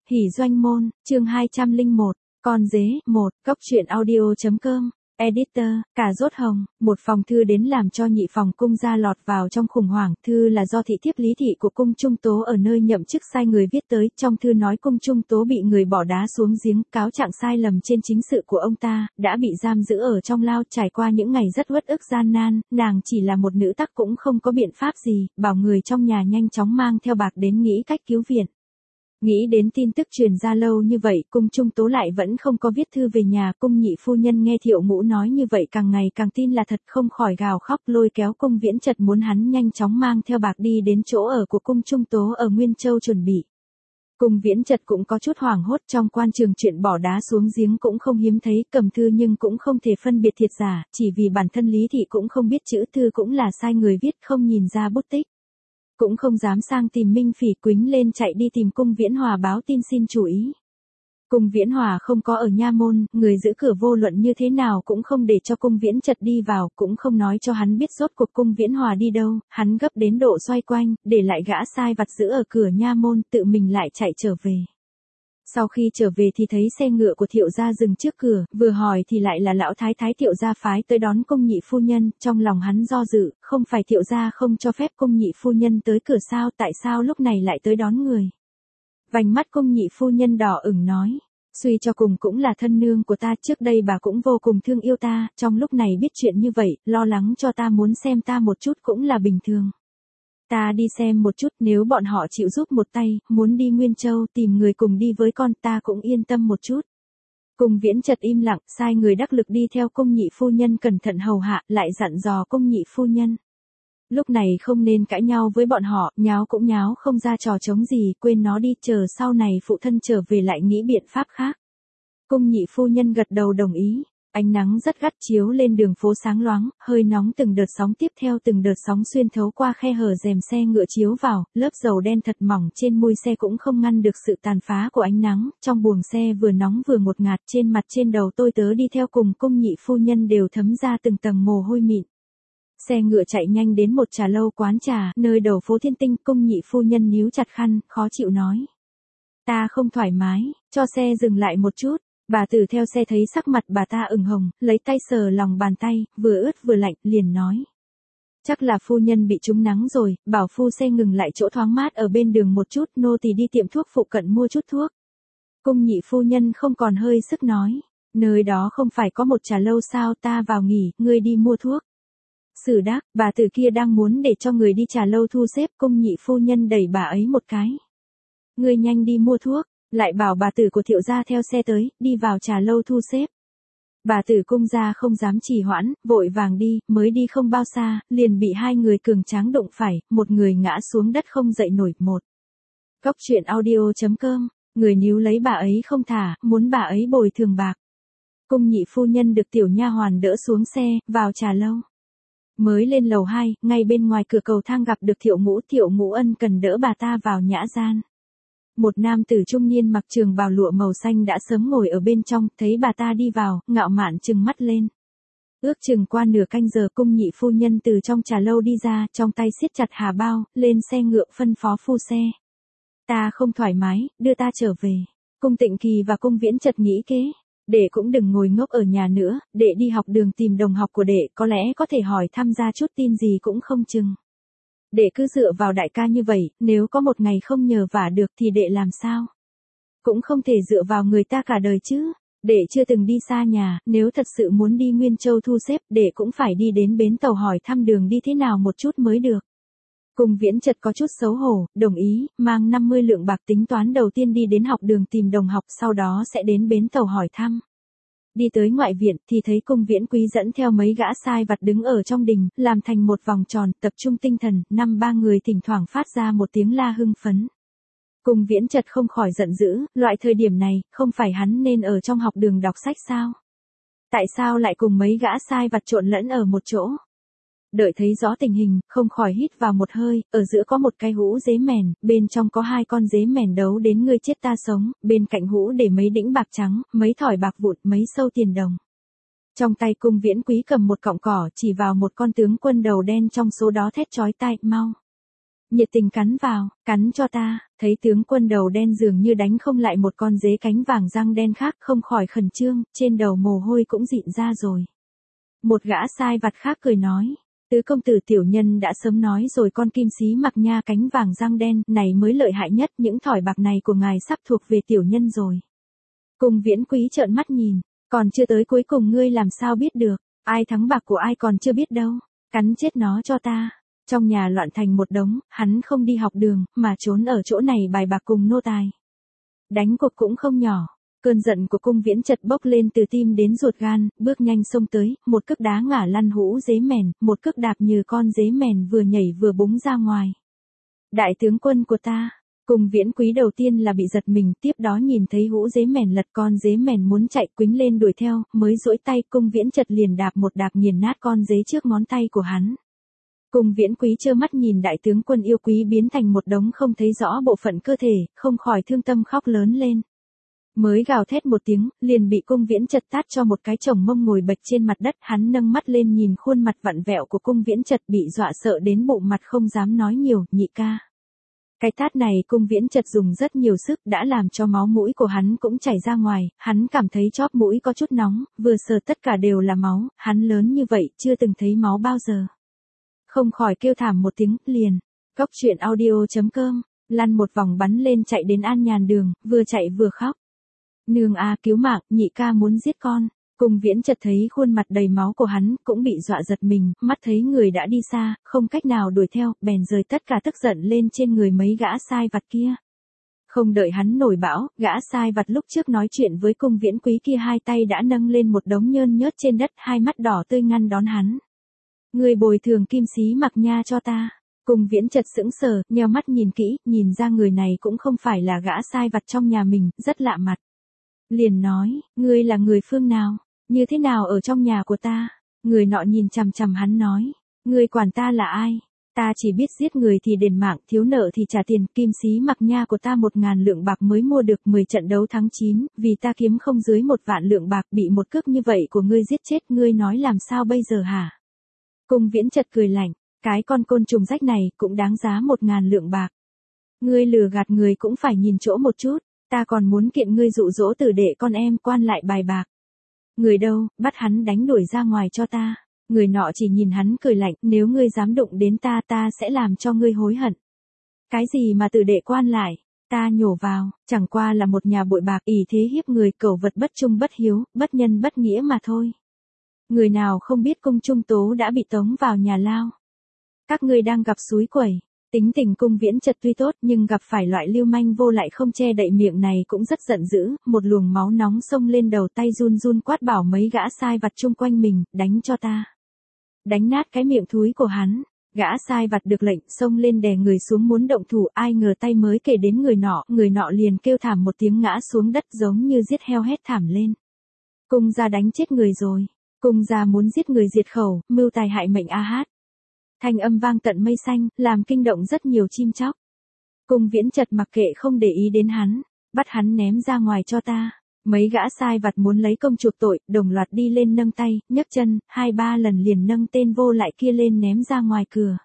Hỉ doanh môn, chương 201, con dế, 1, cốc truyện audio.com, editor, cà rốt hồng, một phòng thư đến làm cho nhị phòng cung gia lọt vào trong khủng hoảng. Thư là do thị thiếp Lý Thị của cung Trung Tố ở nơi nhậm chức sai người viết tới, trong thư nói cung Trung Tố bị người bỏ đá xuống giếng, cáo trạng sai lầm trên chính sự của ông ta, đã bị giam giữ ở trong lao, trải qua những ngày rất uất ức gian nan, nàng chỉ là một nữ tắc cũng không có biện pháp gì, bảo người trong nhà nhanh chóng mang theo bạc đến nghĩ cách cứu viện. Nghĩ đến tin tức truyền ra lâu như vậy, cung Trung Tố lại vẫn không có viết thư về nhà. Cung nhị phu nhân nghe Thiệu Ngũ nói như vậy càng ngày càng tin là thật, không khỏi gào khóc lôi kéo cung Viễn Chật muốn hắn nhanh chóng mang theo bạc đi đến chỗ ở của cung Trung Tố ở Nguyên Châu chuẩn bị. Cung Viễn Chật cũng có chút hoảng hốt, trong quan trường chuyện bỏ đá xuống giếng cũng không hiếm thấy, cầm thư nhưng cũng không thể phân biệt thiệt giả, chỉ vì bản thân Lý Thị cũng không biết chữ, thư cũng là sai người viết, không nhìn ra bút tích. Cũng không dám sang tìm Minh Phỉ, quýnh lên chạy đi tìm cung Viễn Hòa báo tin xin chú ý. Cung Viễn Hòa không có ở nha môn, người giữ cửa vô luận như thế nào cũng không để cho cung Viễn Chật đi vào, cũng không nói cho hắn biết rốt cuộc cung Viễn Hòa đi đâu, hắn gấp đến độ xoay quanh, để lại gã sai vặt giữ ở cửa nha môn, tự mình lại chạy trở về. Sau khi trở về thì thấy xe ngựa của Thiệu gia dừng trước cửa, vừa hỏi thì lại là lão thái thái Thiệu gia phái tới đón cung nhị phu nhân, trong lòng hắn do dự, không phải Thiệu gia không cho phép cung nhị phu nhân tới cửa sao, tại sao lúc này lại tới đón người. Vành mắt cung nhị phu nhân đỏ ửng nói, suy cho cùng cũng là thân nương của ta, trước đây bà cũng vô cùng thương yêu ta, trong lúc này biết chuyện như vậy, lo lắng cho ta muốn xem ta một chút cũng là bình thường. Ta đi xem một chút, nếu bọn họ chịu giúp một tay, muốn đi Nguyên Châu tìm người cùng đi với con, ta cũng yên tâm một chút. Cung Viễn Chật im lặng, sai người đắc lực đi theo cung nhị phu nhân cẩn thận hầu hạ, lại dặn dò cung nhị phu nhân. Lúc này không nên cãi nhau với bọn họ, nháo cũng nháo không ra trò trống gì, quên nó đi, chờ sau này phụ thân trở về lại nghĩ biện pháp khác. Cung nhị phu nhân gật đầu đồng ý. Ánh nắng rất gắt chiếu lên đường phố sáng loáng, hơi nóng, từng đợt sóng tiếp theo từng đợt sóng xuyên thấu qua khe hở rèm xe ngựa chiếu vào, lớp dầu đen thật mỏng trên mui xe cũng không ngăn được sự tàn phá của ánh nắng, trong buồng xe vừa nóng vừa ngột ngạt, trên mặt trên đầu tôi tớ đi theo cùng cung nhị phu nhân đều thấm ra từng tầng mồ hôi mịn. Xe ngựa chạy nhanh đến một trà lâu quán trà, nơi đầu phố Thiên Tinh, cung nhị phu nhân níu chặt khăn, khó chịu nói. Ta không thoải mái, cho xe dừng lại một chút. Bà Tử theo xe thấy sắc mặt bà ta ửng hồng, lấy tay sờ lòng bàn tay, vừa ướt vừa lạnh, liền nói. Chắc là phu nhân bị trúng nắng rồi, bảo phu xe ngừng lại chỗ thoáng mát ở bên đường một chút, nô tỳ đi tiệm thuốc phụ cận mua chút thuốc. Cung nhị phu nhân không còn hơi sức nói, nơi đó không phải có một trà lâu sao, ta vào nghỉ, ngươi đi mua thuốc. Sử đắc, bà Tử kia đang muốn để cho người đi trà lâu thu xếp, cung nhị phu nhân đẩy bà ấy một cái. Ngươi nhanh đi mua thuốc. Lại bảo bà Tử của Thiệu gia theo xe tới, đi vào trà lâu thu xếp. Bà Tử cung gia không dám trì hoãn, vội vàng đi, mới đi không bao xa, liền bị hai người cường tráng đụng phải, một người ngã xuống đất không dậy nổi. Một, cốc truyện audio.com, người níu lấy bà ấy không thả, muốn bà ấy bồi thường bạc. Cung nhị phu nhân được tiểu nha hoàn đỡ xuống xe, vào trà lâu. Mới lên lầu 2, ngay bên ngoài cửa cầu thang gặp được Thiệu Ngũ ân cần đỡ bà ta vào nhã gian. Một nam tử trung niên mặc trường bào lụa màu xanh đã sớm ngồi ở bên trong, thấy bà ta đi vào, ngạo mạn trừng mắt lên. Ước chừng qua nửa canh giờ cung nhị phu nhân từ trong trà lâu đi ra, trong tay siết chặt hà bao, lên xe ngựa phân phó phu xe. Ta không thoải mái, đưa ta trở về. Cung Tịnh Kỳ và cung Viễn Chật nghĩ kế. Đệ cũng đừng ngồi ngốc ở nhà nữa, đệ đi học đường tìm đồng học của đệ, có lẽ có thể hỏi thăm ra chút tin gì cũng không chừng. Đệ cứ dựa vào đại ca như vậy, nếu có một ngày không nhờ vả được thì đệ làm sao? Cũng không thể dựa vào người ta cả đời chứ. Đệ chưa từng đi xa nhà, nếu thật sự muốn đi Nguyên Châu thu xếp, đệ cũng phải đi đến bến tàu hỏi thăm đường đi thế nào một chút mới được. Cung Viễn Chật có chút xấu hổ, đồng ý, mang 50 lượng bạc tính toán đầu tiên đi đến học đường tìm đồng học, sau đó sẽ đến bến tàu hỏi thăm. Đi tới ngoại viện thì thấy cung Viễn Quý dẫn theo mấy gã sai vặt đứng ở trong đình, làm thành một vòng tròn, tập trung tinh thần, ba người thỉnh thoảng phát ra một tiếng la hưng phấn. Cung Viễn Chật không khỏi giận dữ, loại thời điểm này, không phải hắn nên ở trong học đường đọc sách sao? Tại sao lại cùng mấy gã sai vặt trộn lẫn ở một chỗ? Đợi thấy rõ tình hình, không khỏi hít vào một hơi, ở giữa có một cái hũ dế mèn, bên trong có hai con dế mèn đấu đến ngươi chết ta sống, bên cạnh hũ để mấy đĩnh bạc trắng, mấy thỏi bạc vụn, mấy sâu tiền đồng. Trong tay cung Viễn Quý cầm một cọng cỏ chỉ vào một con tướng quân đầu đen trong số đó thét chói tai, mau. nhiệt tình cắn vào, cắn cho ta, thấy tướng quân đầu đen dường như đánh không lại một con dế cánh vàng răng đen khác, không khỏi khẩn trương, trên đầu mồ hôi cũng dịn ra rồi. Một gã sai vặt khác cười nói, tứ công tử tiểu nhân đã sớm nói rồi, con kim sĩ mặc nha cánh vàng răng đen này mới lợi hại nhất, những thỏi bạc này của ngài sắp thuộc về tiểu nhân rồi. Cung Viễn Quý trợn mắt nhìn, còn chưa tới cuối cùng ngươi làm sao biết được, ai thắng bạc của ai còn chưa biết đâu, cắn chết nó cho ta. Trong nhà loạn thành một đống, hắn không đi học đường, mà trốn ở chỗ này bài bạc cùng nô tài. Đánh cuộc cũng không nhỏ. Cơn giận của Cung Viễn chợt bốc lên từ tim đến ruột gan, bước nhanh xông tới, một cước đá ngã lăn hũ dế mèn, một cước đạp như con dế mèn vừa nhảy vừa búng ra ngoài. Đại tướng quân của ta. Cung Viễn Quý đầu tiên là bị giật mình, tiếp đó nhìn thấy hũ dế mèn lật, con dế mèn muốn chạy quýnh lên đuổi theo, mới duỗi tay Cung Viễn chợt liền đạp một đạp nghiền nát con dế trước ngón tay của hắn. Cung Viễn Quý trơ mắt nhìn đại tướng quân yêu quý biến thành một đống không thấy rõ bộ phận cơ thể, không khỏi thương tâm khóc lớn lên. Mới gào thét một tiếng, liền bị Cung Viễn Chật tát cho một cái chồng mông ngồi bệt trên mặt đất, hắn nâng mắt lên nhìn khuôn mặt vặn vẹo của Cung Viễn Chật bị dọa sợ đến bụng mặt không dám nói nhiều, nhị ca. Cái tát này Cung Viễn Chật dùng rất nhiều sức đã làm cho máu mũi của hắn cũng chảy ra ngoài, hắn cảm thấy chóp mũi có chút nóng, vừa sờ tất cả đều là máu, hắn lớn như vậy chưa từng thấy máu bao giờ. Không khỏi kêu thảm một tiếng, liền. Góc truyện audio.com, lăn một vòng bắn lên chạy đến An Nhàn Đường, vừa chạy vừa khóc. Nương a cứu mạng, nhị ca muốn giết con. Cung Viễn Chật thấy khuôn mặt đầy máu của hắn, cũng bị dọa giật mình, mắt thấy người đã đi xa, không cách nào đuổi theo, bèn rời tất cả tức giận lên trên người mấy gã sai vặt kia. Không đợi hắn nổi bão, gã sai vặt lúc trước nói chuyện với Cung Viễn Quý kia hai tay đã nâng lên một đống nhơn nhớt trên đất, hai mắt đỏ tươi ngăn đón hắn. Người bồi thường kim sĩ mặc nha cho ta. Cung Viễn Chật sững sờ, nheo mắt nhìn kỹ, nhìn ra người này cũng không phải là gã sai vặt trong nhà mình, rất lạ mặt. Liền nói, ngươi là người phương nào, như thế nào ở trong nhà của ta? Người nọ nhìn chằm chằm hắn nói, ngươi quản ta là ai? Ta chỉ biết giết người thì đền mạng, thiếu nợ thì trả tiền, kim sĩ mặc nha của ta 1.000 lượng bạc mới mua được 10 trận đấu thắng 9, vì ta kiếm không dưới 1 vạn lượng bạc, bị một cước như vậy của ngươi giết chết, ngươi nói làm sao bây giờ hả? Cung Viễn Chật cười lạnh, cái con côn trùng rách này cũng đáng giá 1.000 lượng bạc. Ngươi lừa gạt người cũng phải nhìn chỗ một chút, ta còn muốn kiện ngươi dụ dỗ tử đệ con em quan lại bài bạc. Người đâu, bắt hắn đánh đuổi ra ngoài cho ta. Người nọ chỉ nhìn hắn cười lạnh, nếu ngươi dám đụng đến ta, ta sẽ làm cho ngươi hối hận. Cái gì mà tử đệ quan lại, ta nhổ vào, chẳng qua là một nhà bội bạc, ỷ thế hiếp người, cẩu vật bất trung bất hiếu, bất nhân bất nghĩa mà thôi. Người nào không biết Cung Trung Tố đã bị tống vào nhà lao. Các ngươi đang gặp xúi quẩy. Tính tình Cung Viễn Chật tuy tốt nhưng gặp phải loại lưu manh vô lại không che đậy miệng này cũng rất giận dữ, một luồng máu nóng xông lên đầu, tay run run quát bảo mấy gã sai vặt chung quanh mình, đánh cho ta. Đánh nát cái miệng thúi của hắn. Gã sai vặt được lệnh xông lên đè người xuống muốn động thủ, ai ngờ tay mới kể đến người nọ liền kêu thảm một tiếng ngã xuống đất giống như giết heo hét thảm lên. Cung gia đánh chết người rồi. Cung gia muốn giết người diệt khẩu, mưu tài hại mệnh a hát. Thanh âm vang tận mây xanh, làm kinh động rất nhiều chim chóc. Cung Viễn Chật mặc kệ không để ý đến hắn, bắt hắn ném ra ngoài cho ta. Mấy gã sai vặt muốn lấy công chuộc tội, đồng loạt đi lên nâng tay, nhấc chân, 2-3 lần liền nâng tên vô lại kia lên ném ra ngoài cửa.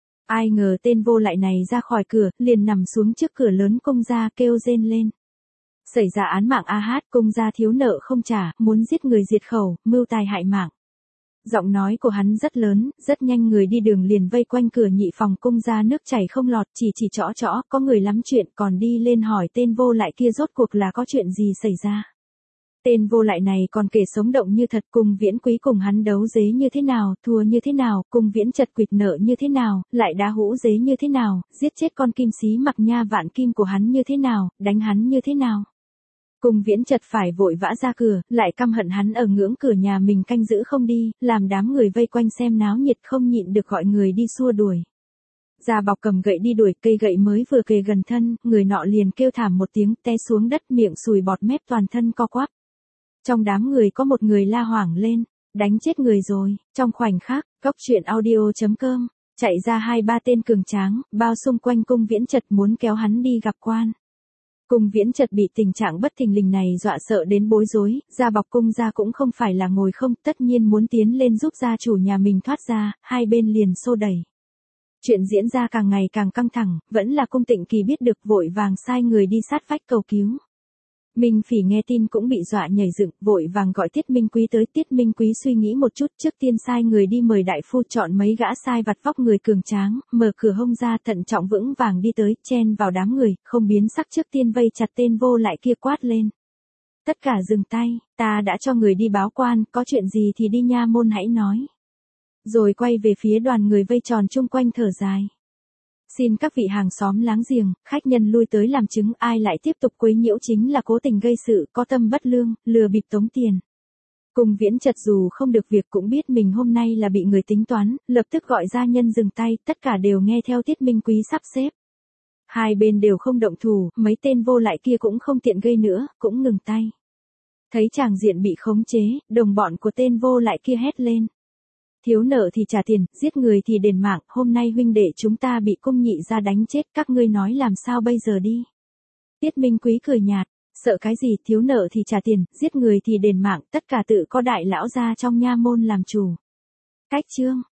Ai ngờ tên vô lại này ra khỏi cửa, liền nằm xuống trước cửa lớn cung gia kêu rên lên. Xảy ra án mạng a hát, cung gia thiếu nợ không trả, muốn giết người diệt khẩu, mưu tài hại mạng. Giọng nói của hắn rất lớn, rất nhanh người đi đường liền vây quanh cửa nhị phòng cung gia nước chảy không lọt, chỉ chõ, có người lắm chuyện, còn đi lên hỏi tên vô lại kia rốt cuộc là có chuyện gì xảy ra. Tên vô lại này còn kể sống động như thật, Cung Viễn Quý cùng hắn đấu dế như thế nào, thua như thế nào, Cung Viễn Chật quỵt nợ như thế nào, lại đá hũ dế như thế nào, giết chết con kim sĩ mặc nha vạn kim của hắn như thế nào, đánh hắn như thế nào. Cung Viễn Chật phải vội vã ra cửa, lại căm hận hắn ở ngưỡng cửa nhà mình canh giữ không đi, làm đám người vây quanh xem náo nhiệt không nhịn được gọi người đi xua đuổi. Gia Bọc cầm gậy đi đuổi, cây gậy mới vừa kề gần thân, người nọ liền kêu thảm một tiếng, té xuống đất, miệng sùi bọt mép, toàn thân co quắp. Trong đám người có một người la hoảng lên, đánh chết người rồi. Trong khoảnh khắc, góc truyện audio.com, chạy ra 2-3 tên cường tráng, bao xung quanh Cung Viễn Chật muốn kéo hắn đi gặp quan. Cung Viễn Chật bị tình trạng bất thình lình này dọa sợ đến bối rối, Gia Bọc cung gia cũng không phải là ngồi không, tất nhiên muốn tiến lên giúp gia chủ nhà mình thoát ra, hai bên liền xô đẩy. Chuyện diễn ra càng ngày càng căng thẳng, vẫn là Cung Tịnh Kỳ biết được vội vàng sai người đi sát vách cầu cứu. Minh Phỉ nghe tin cũng bị dọa nhảy dựng, vội vàng gọi Tiết Minh Quý tới. Tiết Minh Quý suy nghĩ một chút, trước tiên sai người đi mời đại phu chọn mấy gã sai vặt vóc người cường tráng, mở cửa hông ra, thận trọng vững vàng đi tới, chen vào đám người, không biến sắc, trước tiên vây chặt tên vô lại kia quát lên. Tất cả dừng tay, ta đã cho người đi báo quan, có chuyện gì thì đi nha môn hãy nói. Rồi quay về phía đoàn người vây tròn chung quanh thở dài. Xin các vị hàng xóm láng giềng, khách nhân lui tới làm chứng, ai lại tiếp tục quấy nhiễu chính là cố tình gây sự, có tâm bất lương, lừa bịp tống tiền. Cùng Viễn Chật dù không được việc cũng biết mình hôm nay là bị người tính toán, lập tức gọi gia nhân dừng tay, tất cả đều nghe theo Tiết Minh Quý sắp xếp. Hai bên đều không động thủ, mấy tên vô lại kia cũng không tiện gây nữa, cũng ngừng tay. Thấy tràng diện bị khống chế, đồng bọn của tên vô lại kia hét lên. Thiếu nợ thì trả tiền, giết người thì đền mạng, hôm nay huynh đệ chúng ta bị Cung nhị gia đánh chết, các ngươi nói làm sao bây giờ đi. Tiết Minh Quý cười nhạt, sợ cái gì, thiếu nợ thì trả tiền, giết người thì đền mạng, tất cả tự có đại lão gia trong nha môn làm chủ. Cách chương